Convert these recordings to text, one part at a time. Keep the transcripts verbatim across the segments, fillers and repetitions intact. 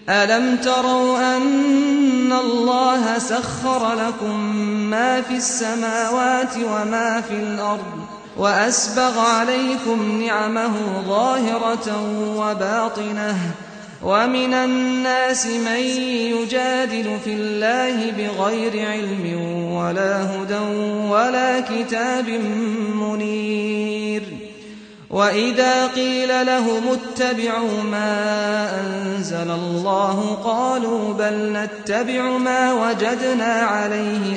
ألم تروا أن الله سخر لكم ما في السماوات وما في الأرض وأسبغ عليكم نعمه ظاهرة وباطنة ومن الناس من يجادل في الله بغير علم ولا هدى ولا كتاب منير وإذا قيل لهم اتبعوا ما أنزل الله قالوا بل نتبع ما وجدنا عليه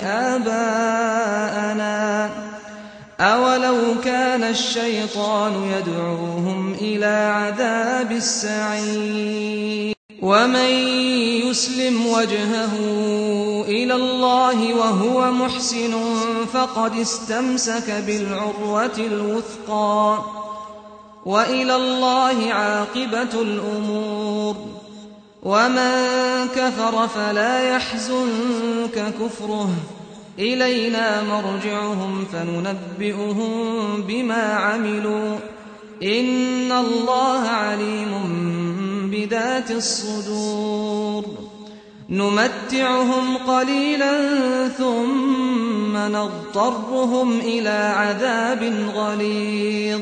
آباءنا أولو كان الشيطان يدعوهم إلى عذاب السعير ومن يسلم وجهه إلى الله وهو محسن فقد استمسك بالعروة الوثقى وإلى الله عاقبة الأمور ومن كفر فلا يحزنك كفره إلينا مرجعهم فننبئهم بما عملوا إن الله عليم بذات الصدور نمتعهم قليلا ثم نضطرهم إلى عذاب غليظ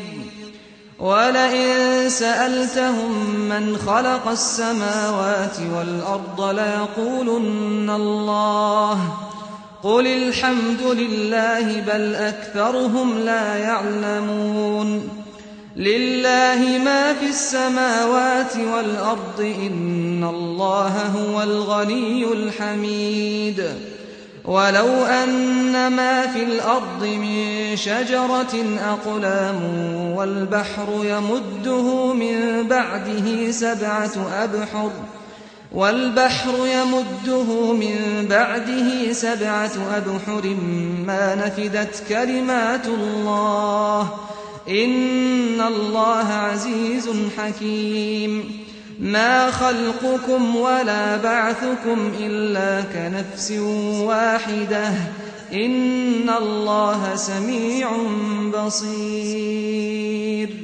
ولئن سألتهم من خلق السماوات والأرض ليقولن الله قل الحمد لله بل أكثرهم لا يعلمون لله ما في السماوات والأرض إن الله هو الغني الحميد ولو أن ما في الأرض من شجرة أقلام والبحر يمده من بعده سبعة أبحر والبحر يمده من بعده سبعة أبحر ما نفدت كلمات الله إن الله عزيز حكيم ما خلقكم ولا بعثكم إلا كنفس واحدة إن الله سميع بصير